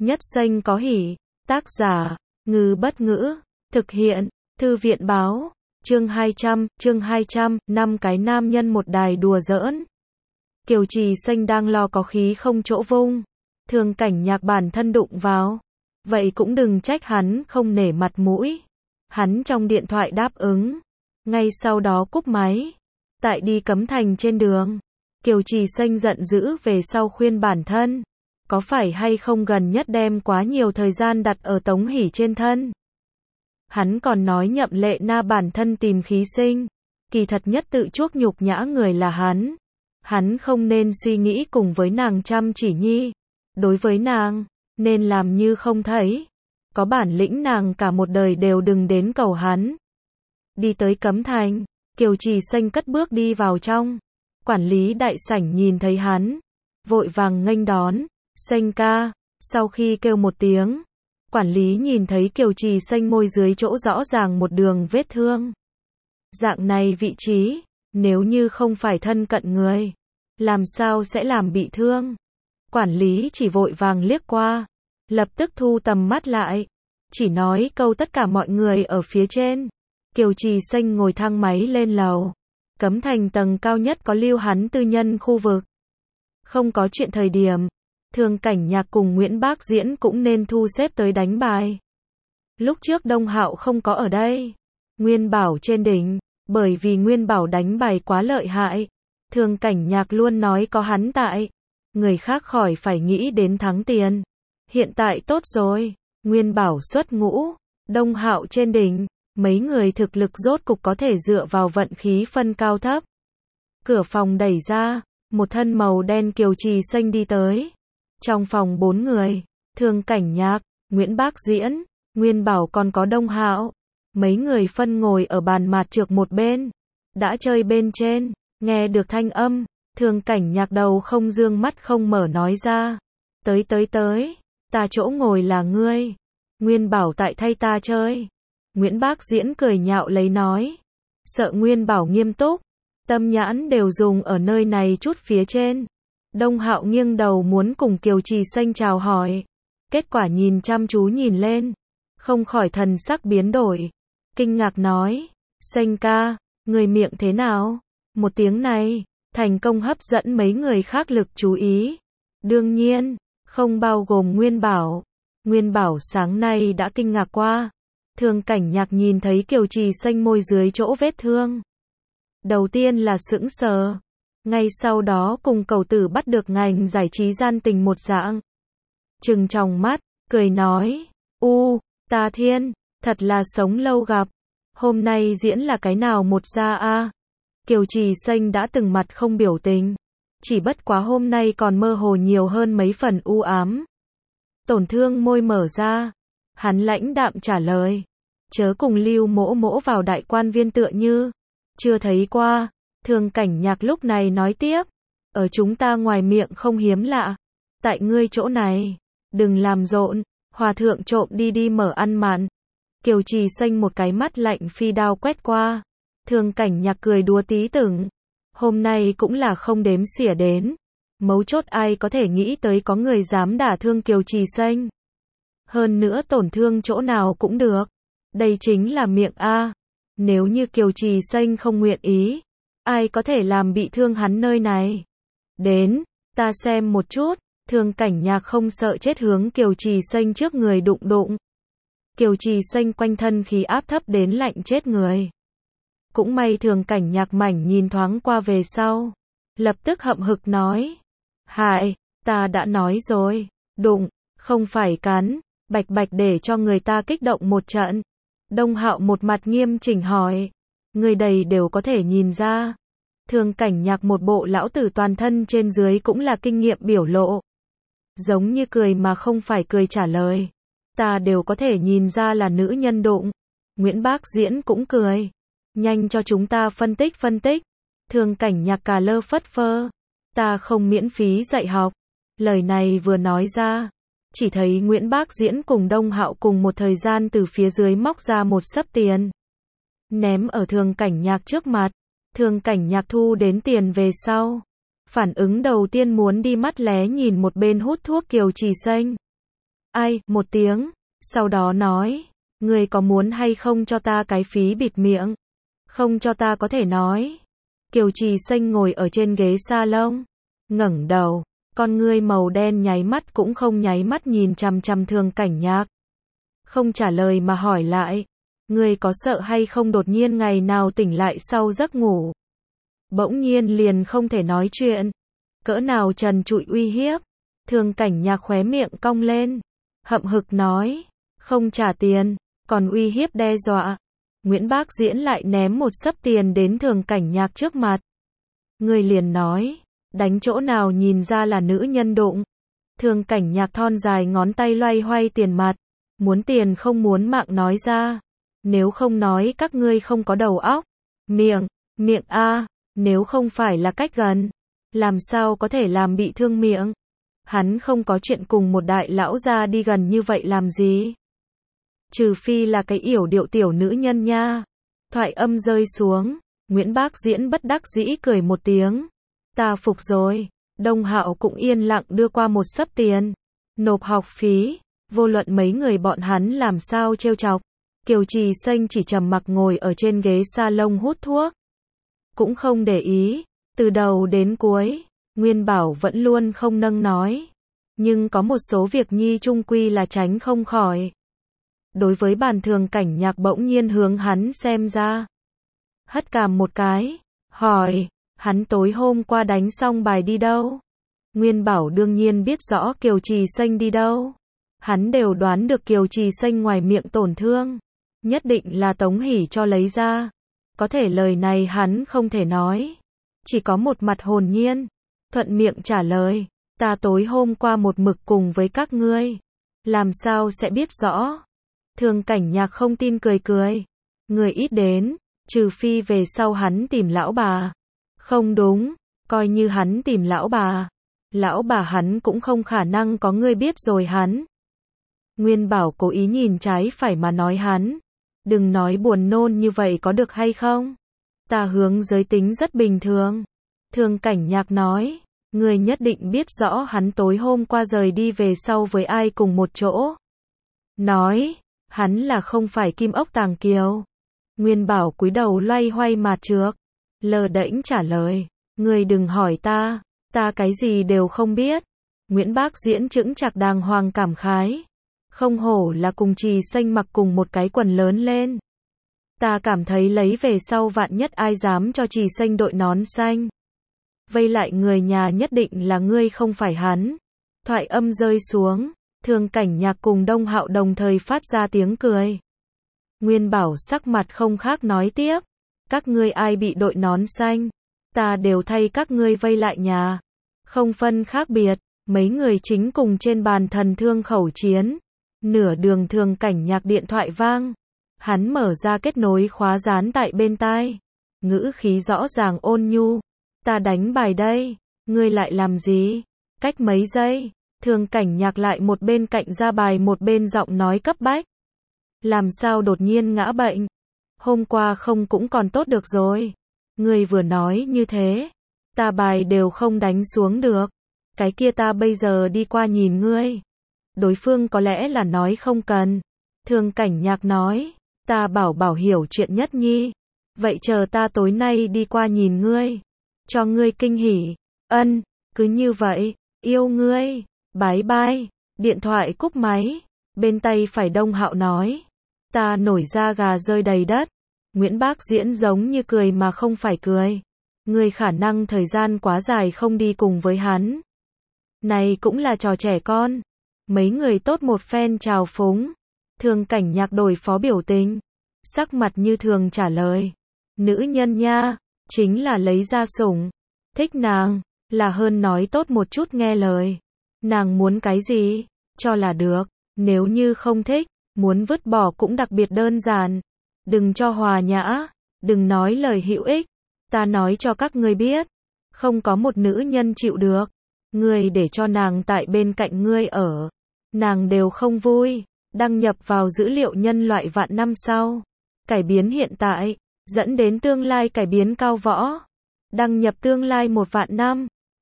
Nhất xanh có hỉ. Tác giả, Ngư Bất Ngữ. Thực hiện, Thư viện Báo. Chương 200, 5 cái nam nhân một đài đùa giỡn. Kiều Trì Xanh đang lo có khí không chỗ vung. Thường Cảnh Nhạc bản thân đụng vào. Vậy cũng đừng trách hắn không nể mặt mũi. Hắn trong điện thoại đáp ứng. Ngay sau đó cúp máy. Tại đi Cấm Thành trên đường, Kiều Trì Xanh giận dữ về sau khuyên bản thân. Có phải hay không gần nhất đem quá nhiều thời gian đặt ở Tống Hỷ trên thân. Hắn còn nói Nhậm Lệ Na bản thân tìm khí sinh. Kỳ thật nhất tự chuốc nhục nhã người là hắn. Hắn không nên suy nghĩ cùng với nàng chăm chỉ nhi. Đối với nàng, nên làm như không thấy. Có bản lĩnh nàng cả một đời đều đừng đến cầu hắn. Đi tới Cấm Thành, Kiều Trì Xanh cất bước đi vào trong. Quản lý đại sảnh nhìn thấy hắn, vội vàng nghênh đón. Xanh ca. Sau khi kêu một tiếng, quản lý nhìn thấy Kiều Trì Xanh môi dưới chỗ rõ ràng một đường vết thương. Dạng này vị trí, nếu như không phải thân cận người, làm sao sẽ làm bị thương. Quản lý chỉ vội vàng liếc qua, lập tức thu tầm mắt lại, chỉ nói câu tất cả mọi người ở phía trên. Kiều Trì Xanh ngồi thang máy lên lầu. Cấm Thành tầng cao nhất có lưu hắn tư nhân khu vực. Không có chuyện thời điểm, Thường Cảnh Nhạc cùng Nguyễn Bác Diễn cũng nên thu xếp tới đánh bài. Lúc trước Đông Hạo không có ở đây. Nguyên Bảo trên đỉnh, bởi vì Nguyên Bảo đánh bài quá lợi hại. Thường Cảnh Nhạc luôn nói có hắn tại, người khác khỏi phải nghĩ đến thắng tiền. Hiện tại tốt rồi, Nguyên Bảo xuất ngũ, Đông Hạo trên đỉnh, mấy người thực lực rốt cục có thể dựa vào vận khí phân cao thấp. Cửa phòng đẩy ra, một thân màu đen Kiều Trì Xanh đi tới. Trong phòng 4 người, Thường Cảnh Nhạc, Nguyễn Bác Diễn, Nguyên Bảo còn có Đông Hạo. Mấy người phân ngồi ở bàn mạt trược một bên. Đã chơi bên trên, nghe được thanh âm, Thường Cảnh Nhạc đầu không dương mắt không mở nói ra. Tới, ta chỗ ngồi là ngươi. Nguyên Bảo tại thay ta chơi. Nguyễn Bác Diễn cười nhạo lấy nói. Sợ Nguyên Bảo nghiêm túc, tâm nhãn đều dùng ở nơi này chút phía trên. Đông Hạo nghiêng đầu muốn cùng Kiều Trì Xanh chào hỏi. Kết quả nhìn chăm chú nhìn lên, không khỏi thần sắc biến đổi. Kinh ngạc nói, Xanh ca, người miệng thế nào? Một tiếng này, thành công hấp dẫn mấy người khác lực chú ý. Đương nhiên, không bao gồm Nguyên Bảo. Nguyên Bảo sáng nay đã kinh ngạc qua. Thường Cảnh Nhạc nhìn thấy Kiều Trì Xanh môi dưới chỗ vết thương. Đầu tiên là sững sờ. Ngay sau đó cùng cầu tử bắt được ngành giải trí gian tình một dạng. Trừng tròng mắt, cười nói, ta thiên, thật là sống lâu gặp. Hôm nay diễn là cái nào một ra a? Kiều Trì Xanh đã từng mặt không biểu tình. Chỉ bất quá hôm nay còn mơ hồ nhiều hơn mấy phần u ám. Tổn thương môi mở ra. Hắn lãnh đạm trả lời. Chớ cùng Lưu Mỗ Mỗ vào Đại Quan Viên tựa như chưa thấy qua. Thường Cảnh Nhạc lúc này nói tiếp. Ở chúng ta ngoài miệng không hiếm lạ. Tại ngươi chỗ này, đừng làm rộn. Hòa thượng trộm đi mở ăn màn. Kiều Trì Xanh một cái mắt lạnh phi đao quét qua. Thường Cảnh Nhạc cười đùa tí tưởng. Hôm nay cũng là không đếm xỉa đến. Mấu chốt ai có thể nghĩ tới có người dám đả thương Kiều Trì Xanh. Hơn nữa tổn thương chỗ nào cũng được. Đây chính là miệng A. Nếu như Kiều Trì Xanh không nguyện ý, ai có thể làm bị thương hắn nơi này? Đến, ta xem một chút. Thường Cảnh Nhạc không sợ chết hướng Kiều Trì Xanh trước người đụng. Kiều Trì Xanh quanh thân khí áp thấp đến lạnh chết người. Cũng may Thường Cảnh Nhạc mảnh nhìn thoáng qua về sau. Lập tức hậm hực nói. Hại, ta đã nói rồi. Đụng, không phải cắn. Bạch để cho người ta kích động một trận. Đông Hạo một mặt nghiêm chỉnh hỏi. Người đầy đều có thể nhìn ra. Thường Cảnh Nhạc một bộ lão tử toàn thân trên dưới cũng là kinh nghiệm biểu lộ. Giống như cười mà không phải cười trả lời. Ta đều có thể nhìn ra là nữ nhân đụng. Nguyễn Bác Diễn cũng cười. Nhanh cho chúng ta phân tích. Thường Cảnh Nhạc cà lơ phất phơ. Ta không miễn phí dạy học. Lời này vừa nói ra, chỉ thấy Nguyễn Bác Diễn cùng Đông Hạo cùng một thời gian từ phía dưới móc ra một xấp tiền. Ném ở Thường Cảnh Nhạc trước mặt. Thường Cảnh Nhạc thu đến tiền về sau. Phản ứng đầu tiên muốn đi mắt lé nhìn một bên hút thuốc Kiều Trì Xanh. ai một tiếng, sau đó nói, ngươi có muốn hay không cho ta cái phí bịt miệng? Không cho ta có thể nói. Kiều Trì Xanh ngồi ở trên ghế salon, ngẩng đầu, con ngươi màu đen nháy mắt cũng không nháy mắt nhìn chằm chằm Thường Cảnh Nhạc. Không trả lời mà hỏi lại, ngươi có sợ hay không đột nhiên ngày nào tỉnh lại sau giấc ngủ, bỗng nhiên liền không thể nói chuyện, cỡ nào trần trụi uy hiếp. Thường Cảnh Nhạc khóe miệng cong lên, hậm hực nói, không trả tiền, còn uy hiếp đe dọa. Nguyễn Bác Diễn lại ném một xấp tiền đến Thường Cảnh Nhạc trước mặt. Người liền nói, đánh chỗ nào nhìn ra là nữ nhân đụng. Thường Cảnh Nhạc thon dài ngón tay loay hoay tiền mặt, muốn tiền không muốn mạng nói ra. Nếu không nói các ngươi không có đầu óc. Miệng a, nếu không phải là cách gần, làm sao có thể làm bị thương miệng. Hắn không có chuyện cùng một đại lão gia đi gần như vậy làm gì. Trừ phi là cái yểu điệu tiểu nữ nhân nha. Thoại âm rơi xuống, Nguyễn Bác Diễn bất đắc dĩ cười một tiếng. Ta phục rồi. Đông Hạo cũng yên lặng đưa qua một xấp tiền. Nộp học phí, vô luận mấy người bọn hắn làm sao trêu chọc. Kiều Trì Xanh chỉ trầm mặc ngồi ở trên ghế salon hút thuốc. Cũng không để ý, từ đầu đến cuối, Nguyên Bảo vẫn luôn không nâng nói. Nhưng có một số việc nhi chung quy là tránh không khỏi. Đối với bàn Thường Cảnh Nhạc bỗng nhiên hướng hắn xem ra. Hất cằm một cái, hỏi, hắn tối hôm qua đánh xong bài đi đâu? Nguyên Bảo đương nhiên biết rõ Kiều Trì Xanh đi đâu. Hắn đều đoán được Kiều Trì Xanh ngoài miệng tổn thương, nhất định là Tống Hỷ cho lấy ra. Có thể lời này hắn không thể nói. Chỉ có một mặt hồn nhiên, thuận miệng trả lời, ta tối hôm qua một mực cùng với các ngươi. Làm sao sẽ biết rõ? Thường Cảnh Nhạc không tin cười cười. Người ít đến, trừ phi về sau hắn tìm lão bà. Không đúng, coi như hắn tìm lão bà hắn cũng không khả năng có ngươi biết rồi hắn. Nguyên Bảo cố ý nhìn trái phải mà nói hắn. Đừng nói buồn nôn như vậy có được hay không? Ta hướng giới tính rất bình thường. Thường Cảnh Nhạc nói, người nhất định biết rõ hắn tối hôm qua rời đi về sau với ai cùng một chỗ. Nói, hắn là không phải Kim Ốc Tàng Kiều. Nguyên Bảo cúi đầu loay hoay mặt trược, lờ đễnh trả lời, người đừng hỏi ta cái gì đều không biết. Nguyễn Bác Diễn chững chạc đàng hoàng cảm khái. Không hổ là cùng Trì Xanh mặc cùng một cái quần lớn lên. Ta cảm thấy lấy về sau vạn nhất ai dám cho Trì Xanh đội nón xanh. Vây lại người nhà nhất định là ngươi không phải hắn. Thoại âm rơi xuống, Thường Cảnh Nhạc cùng Đông Hạo đồng thời phát ra tiếng cười. Nguyên Bảo sắc mặt không khác nói tiếp. Các ngươi ai bị đội nón xanh, ta đều thay các ngươi vây lại nhà. Không phân khác biệt, mấy người chính cùng trên bàn thần thương khẩu chiến. Nửa đường Thường Cảnh Nhạc điện thoại vang. Hắn mở ra kết nối khóa dán tại bên tai. Ngữ khí rõ ràng ôn nhu. Ta đánh bài đây, ngươi lại làm gì? Cách mấy giây, Thường Cảnh Nhạc lại một bên cạnh ra bài một bên giọng nói cấp bách. Làm sao đột nhiên ngã bệnh? Hôm qua không cũng còn tốt được rồi. Ngươi vừa nói như thế, ta bài đều không đánh xuống được. Cái kia ta bây giờ đi qua nhìn ngươi. Đối phương có lẽ là nói không cần. Thường Cảnh Nhạc nói, ta bảo hiểu chuyện nhất nhi. Vậy chờ ta tối nay đi qua nhìn ngươi. Cho ngươi kinh hỉ. Ân, cứ như vậy, yêu ngươi. Bái bai. Điện thoại cúp máy. Bên tay phải Đông Hạo nói, ta nổi da gà rơi đầy đất. Nguyễn Bác Diễn giống như cười mà không phải cười. Ngươi khả năng thời gian quá dài không đi cùng với hắn. Này cũng là trò trẻ con. Mấy người tốt một phen chào phúng. Thường Cảnh Nhạc đổi phó biểu tình. Sắc mặt như thường trả lời. Nữ nhân nha, chính là lấy ra sủng. Thích nàng, là hơn nói tốt một chút nghe lời. Nàng muốn cái gì, cho là được. Nếu như không thích, muốn vứt bỏ cũng đặc biệt đơn giản. Đừng cho hòa nhã, đừng nói lời hữu ích. Ta nói cho các ngươi biết, không có một nữ nhân chịu được. Ngươi để cho nàng tại bên cạnh ngươi ở, nàng đều không vui. Đăng nhập vào dữ liệu nhân loại vạn năm sau. Cải biến hiện tại, dẫn đến tương lai cải biến cao võ. Đăng nhập tương lai 1 vạn năm.